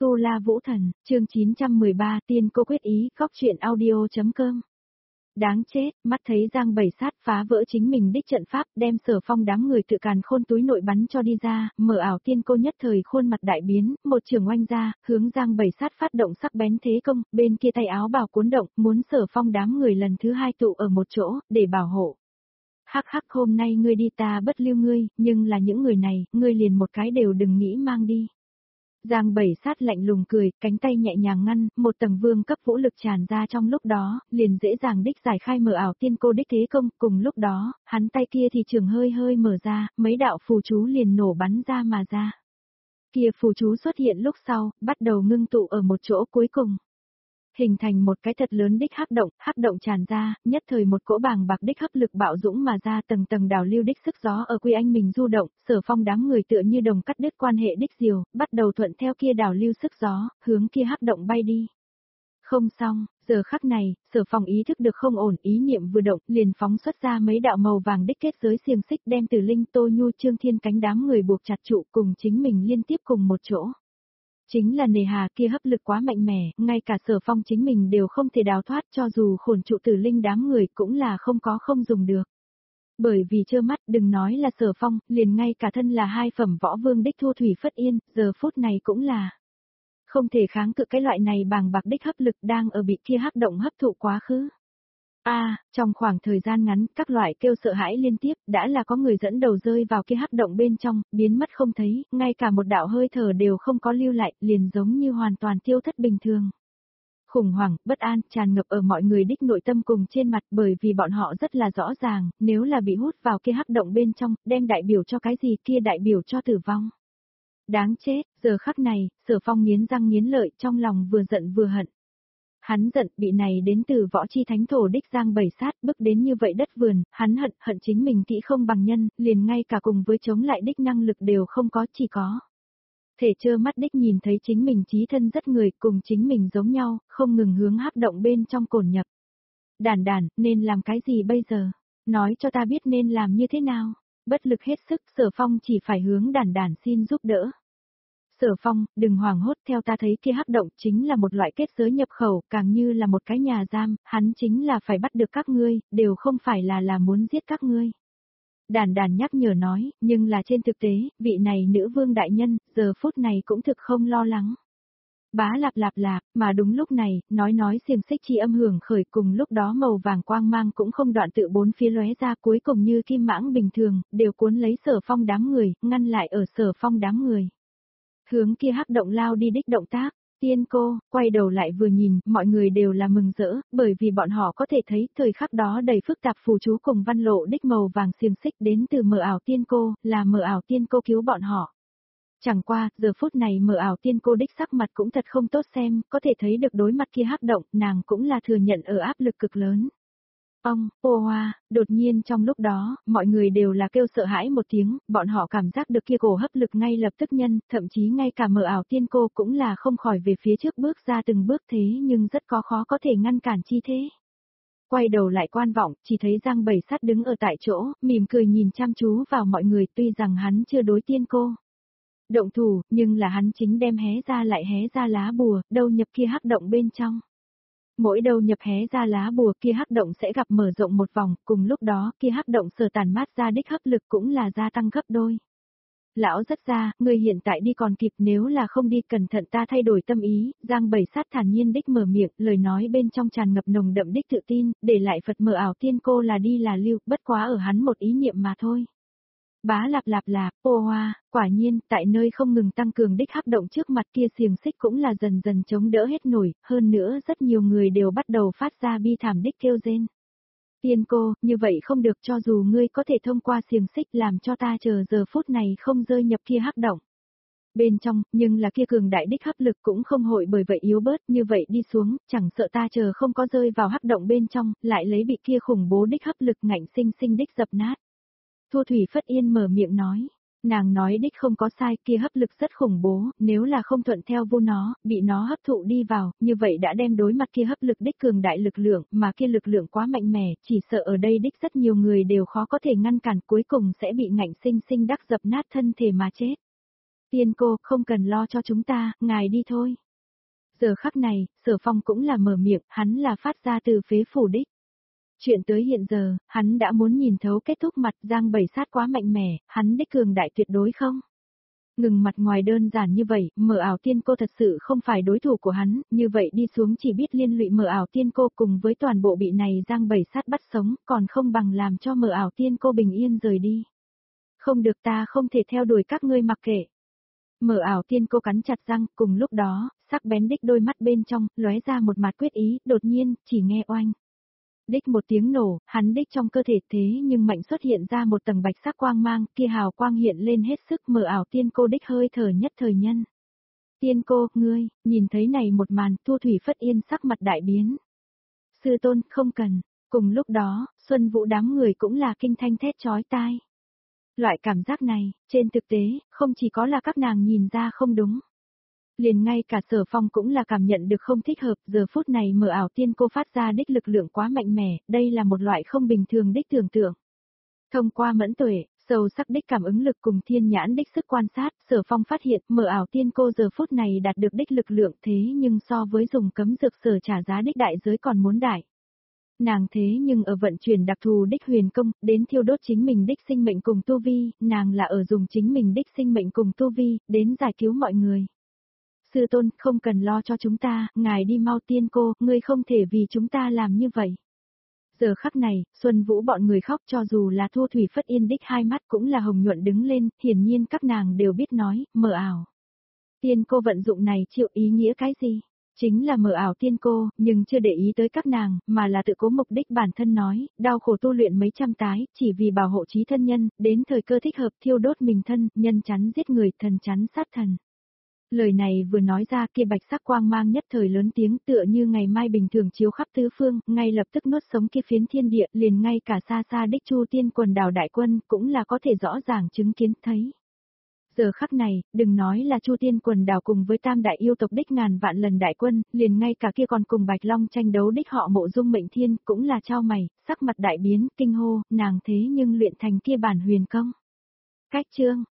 Tu La Vũ Thần, chương 913 Tiên Cô Quyết Ý, góc truyện audio.com. Đáng chết, mắt thấy Giang Bảy Sát phá vỡ chính mình đích trận pháp, đem Sở Phong đám người tự càn khôn túi nội bắn cho đi ra, mở ảo tiên cô nhất thời khuôn mặt đại biến, một trường oanh ra, hướng Giang Bảy Sát phát động sắc bén thế công, bên kia tay áo bào cuốn động, muốn Sở Phong đám người lần thứ hai tụ ở một chỗ, để bảo hộ. Hắc hắc, hôm nay ngươi đi ta bất lưu ngươi, nhưng là những người này, ngươi liền một cái đều đừng nghĩ mang đi. Giang Bảy Sát lạnh lùng cười, cánh tay nhẹ nhàng ngăn, một tầng vương cấp vũ lực tràn ra trong lúc đó, liền dễ dàng đích giải khai mở ảo tiên cô đích thế công, cùng lúc đó, hắn tay kia thì trường hơi hơi mở ra, mấy đạo phù chú liền nổ bắn ra mà ra. Kia phù chú xuất hiện lúc sau, bắt đầu ngưng tụ ở một chỗ cuối cùng. Hình thành một cái thật lớn đích hắc động tràn ra, nhất thời một cỗ bàng bạc đích hấp lực bạo dũng mà ra, tầng tầng đào lưu đích sức gió ở quy anh mình du động, Sở Phong đám người tựa như đồng cắt đứt quan hệ đích diều, bắt đầu thuận theo kia đào lưu sức gió, hướng kia hắc động bay đi. Không xong, giờ khắc này, Sở Phong ý thức được không ổn, ý niệm vừa động, liền phóng xuất ra mấy đạo màu vàng đích kết giới xiềng xích đem Từ Linh, Tô Nhu, Trương Thiên cánh đám người buộc chặt trụ cùng chính mình liên tiếp cùng một chỗ. Chính là nề hà kia hấp lực quá mạnh mẽ, ngay cả Sở Phong chính mình đều không thể đào thoát, cho dù khổn trụ Tử Linh đám người cũng là không dùng được. Bởi vì trơ mắt, đừng nói là Sở Phong, liền ngay cả thân là hai phẩm võ vương đích Thu Thủy Phất Yên, giờ phút này cũng là không thể kháng cự cái loại này bàng bạc đích hấp lực đang ở bị kia hắc động hấp thụ quá khứ. Trong khoảng thời gian ngắn, các loại kêu sợ hãi liên tiếp, đã là có người dẫn đầu rơi vào kia hắc động bên trong, biến mất không thấy, ngay cả một đạo hơi thở đều không có lưu lại, liền giống như hoàn toàn tiêu thất bình thường. Khủng hoảng, bất an, tràn ngập ở mọi người đích nội tâm cùng trên mặt, bởi vì bọn họ rất là rõ ràng, nếu là bị hút vào kia hắc động bên trong, đem đại biểu cho cái gì, kia đại biểu cho tử vong. Đáng chết, giờ khắc này, Sở Phong nghiến răng nghiến lợi, trong lòng vừa giận vừa hận. Hắn giận, bị này đến từ võ chi thánh thổ đích Giang Bảy Sát, bức đến như vậy đất vườn, hắn hận chính mình kỹ không bằng nhân, liền ngay cả cùng với chống lại đích năng lực đều không có, chỉ có thể trơ mắt đích nhìn thấy chính mình chí thân rất người cùng chính mình giống nhau, không ngừng hướng hắc động bên trong cổn nhập. Đàn, nên làm cái gì bây giờ? Nói cho ta biết nên làm như thế nào? Bất lực hết sức, Sở Phong chỉ phải hướng đàn xin giúp đỡ. Sở Phong, đừng hoảng hốt, theo ta thấy kia hắc động chính là một loại kết giới nhập khẩu, càng như là một cái nhà giam, hắn chính là phải bắt được các ngươi, đều không phải là muốn giết các ngươi. Đàn nhắc nhở nói, nhưng là trên thực tế, vị này nữ vương đại nhân, giờ phút này cũng thực không lo lắng. Bá lạp, mà đúng lúc này, nói xiềng xích chi âm hưởng khởi, cùng lúc đó màu vàng quang mang cũng không đoạn tự bốn phía lóe ra, cuối cùng như kim mãng bình thường, đều cuốn lấy Sở Phong đám người, ngăn lại ở Sở Phong đám người. Hướng kia hắc động lao đi đích động tác, tiên cô, quay đầu lại vừa nhìn, mọi người đều là mừng rỡ, bởi vì bọn họ có thể thấy thời khắc đó đầy phức tạp phù chú cùng văn lộ đích màu vàng xiềng xích đến từ mờ ảo tiên cô, là mờ ảo tiên cô cứu bọn họ. Chẳng qua, giờ phút này mờ ảo tiên cô đích sắc mặt cũng thật không tốt xem, có thể thấy được đối mặt kia hắc động, nàng cũng là thừa nhận ở áp lực cực lớn. Đột nhiên trong lúc đó, mọi người đều là kêu sợ hãi một tiếng, bọn họ cảm giác được kia cổ hấp lực ngay lập tức nhân, thậm chí ngay cả mờ ảo tiên cô cũng là không khỏi về phía trước bước ra từng bước thế nhưng rất khó có thể ngăn cản chi thế. Quay đầu lại quan vọng, chỉ thấy Giang Bảy Sát đứng ở tại chỗ, mỉm cười nhìn chăm chú vào mọi người, tuy rằng hắn chưa đối tiên cô động thủ, nhưng là hắn chính đem hé ra lá bùa, đâu nhập kia hắc động bên trong. Mỗi đầu nhập hé ra lá bùa kia hắc động sẽ gặp mở rộng một vòng, cùng lúc đó kia hắc động sở tản mát ra đích hấp lực cũng là gia tăng gấp đôi. Lão rất ra, người hiện tại đi còn kịp, nếu là không đi cẩn thận ta thay đổi tâm ý, Giang Bảy Sát thản nhiên đích mở miệng, lời nói bên trong tràn ngập nồng đậm đích tự tin, để lại Phật mờ ảo tiên cô là đi là lưu, bất quá ở hắn một ý niệm mà thôi. Bá lạp, quả nhiên, tại nơi không ngừng tăng cường đích hắc động trước mặt kia xiềng xích cũng là dần dần chống đỡ hết nổi, hơn nữa rất nhiều người đều bắt đầu phát ra bi thảm đích kêu rên. Tiên cô, như vậy không được, cho dù ngươi có thể thông qua xiềng xích làm cho ta chờ giờ phút này không rơi nhập kia hắc động bên trong, nhưng là kia cường đại đích hấp lực cũng không hội bởi vậy yếu bớt, như vậy đi xuống, chẳng sợ ta chờ không có rơi vào hắc động bên trong, lại lấy bị kia khủng bố đích hấp lực ngạnh sinh đích dập nát. Thu Thủy Phất Yên mở miệng nói, nàng nói đích không có sai, kia hấp lực rất khủng bố, nếu là không thuận theo vô nó, bị nó hấp thụ đi vào, như vậy đã đem đối mặt kia hấp lực đích cường đại lực lượng, mà kia lực lượng quá mạnh mẽ, chỉ sợ ở đây đích rất nhiều người đều khó có thể ngăn cản, cuối cùng sẽ bị ngạnh sinh đắc dập nát thân thể mà chết. Tiên cô, không cần lo cho chúng ta, ngài đi thôi. Giờ khắc này, Sở Phong cũng là mở miệng, hắn là phát ra từ phế phủ đích. Chuyện tới hiện giờ, hắn đã muốn nhìn thấu kết thúc mặt Giang Bảy Sát quá mạnh mẽ, hắn đích cường đại tuyệt đối không. Ngừng mặt ngoài đơn giản như vậy, Mờ Ảo Tiên Cô thật sự không phải đối thủ của hắn, như vậy đi xuống chỉ biết liên lụy Mờ Ảo Tiên Cô cùng với toàn bộ bị này Giang Bảy Sát bắt sống, còn không bằng làm cho Mờ Ảo Tiên Cô bình yên rời đi. Không được, ta không thể theo đuổi các ngươi mặc kệ. Mờ Ảo Tiên Cô cắn chặt răng, cùng lúc đó, sắc bén đích đôi mắt bên trong, lóe ra một mặt quyết ý, đột nhiên, chỉ nghe oanh. Đích một tiếng nổ, hắn đích trong cơ thể thế nhưng mạnh xuất hiện ra một tầng bạch sắc quang mang, kia hào quang hiện lên hết sức. Mờ Ảo Tiên Cô đích hơi thở nhất thời nhân. Tiên cô, ngươi, nhìn thấy này một màn, Thu Thủy Phất Yên sắc mặt đại biến. Sư tôn, không cần. Cùng lúc đó, Xuân Vũ đám người cũng là kinh thanh thét chói tai. Loại cảm giác này, trên thực tế, không chỉ có là các nàng nhìn ra không đúng. Liền ngay cả Sở Phong cũng là cảm nhận được không thích hợp, giờ phút này Mờ Ảo Tiên Cô phát ra đích lực lượng quá mạnh mẽ, đây là một loại không bình thường đích tưởng tượng. Thông qua mẫn tuệ, sâu sắc đích cảm ứng lực cùng thiên nhãn đích sức quan sát, Sở Phong phát hiện Mờ Ảo Tiên Cô giờ phút này đạt được đích lực lượng thế nhưng so với dùng cấm dược sở trả giá đích đại giới còn muốn đại. Nàng thế nhưng ở vận chuyển đặc thù đích huyền công, đến thiêu đốt chính mình đích sinh mệnh cùng tu vi, nàng là ở dùng chính mình đích sinh mệnh cùng tu vi, đến giải cứu mọi người. Sư tôn, không cần lo cho chúng ta, ngài đi mau. Tiên cô, ngươi không thể vì chúng ta làm như vậy. Giờ khắc này, Xuân Vũ bọn người khóc, cho dù là Thu Thủy Phất Yên đích hai mắt cũng là hồng nhuận đứng lên, hiển nhiên các nàng đều biết nói, Mờ Ảo. Tiên cô vận dụng này chịu ý nghĩa cái gì? Chính là Mờ Ảo Tiên Cô, nhưng chưa để ý tới các nàng, mà là tự cố mục đích bản thân nói, đau khổ tu luyện mấy trăm tái, chỉ vì bảo hộ trí thân nhân, đến thời cơ thích hợp thiêu đốt mình thân, nhân chắn giết người, thần chắn sát thần. Lời này vừa nói ra, kia bạch sắc quang mang nhất thời lớn tiếng, tựa như ngày mai bình thường chiếu khắp tứ phương, ngay lập tức nuốt sống kia phiến thiên địa, liền ngay cả xa xa đích Chu Tiên quần đảo đại quân, cũng là có thể rõ ràng chứng kiến thấy. Giờ khắc này, đừng nói là Chu Tiên quần đảo cùng với tam đại yêu tộc đích ngàn vạn lần đại quân, liền ngay cả kia còn cùng Bạch Long tranh đấu đích họ Mộ Dung Mệnh Thiên, cũng là trao mày, sắc mặt đại biến, kinh hô, nàng thế nhưng luyện thành kia bản huyền công. Cách chương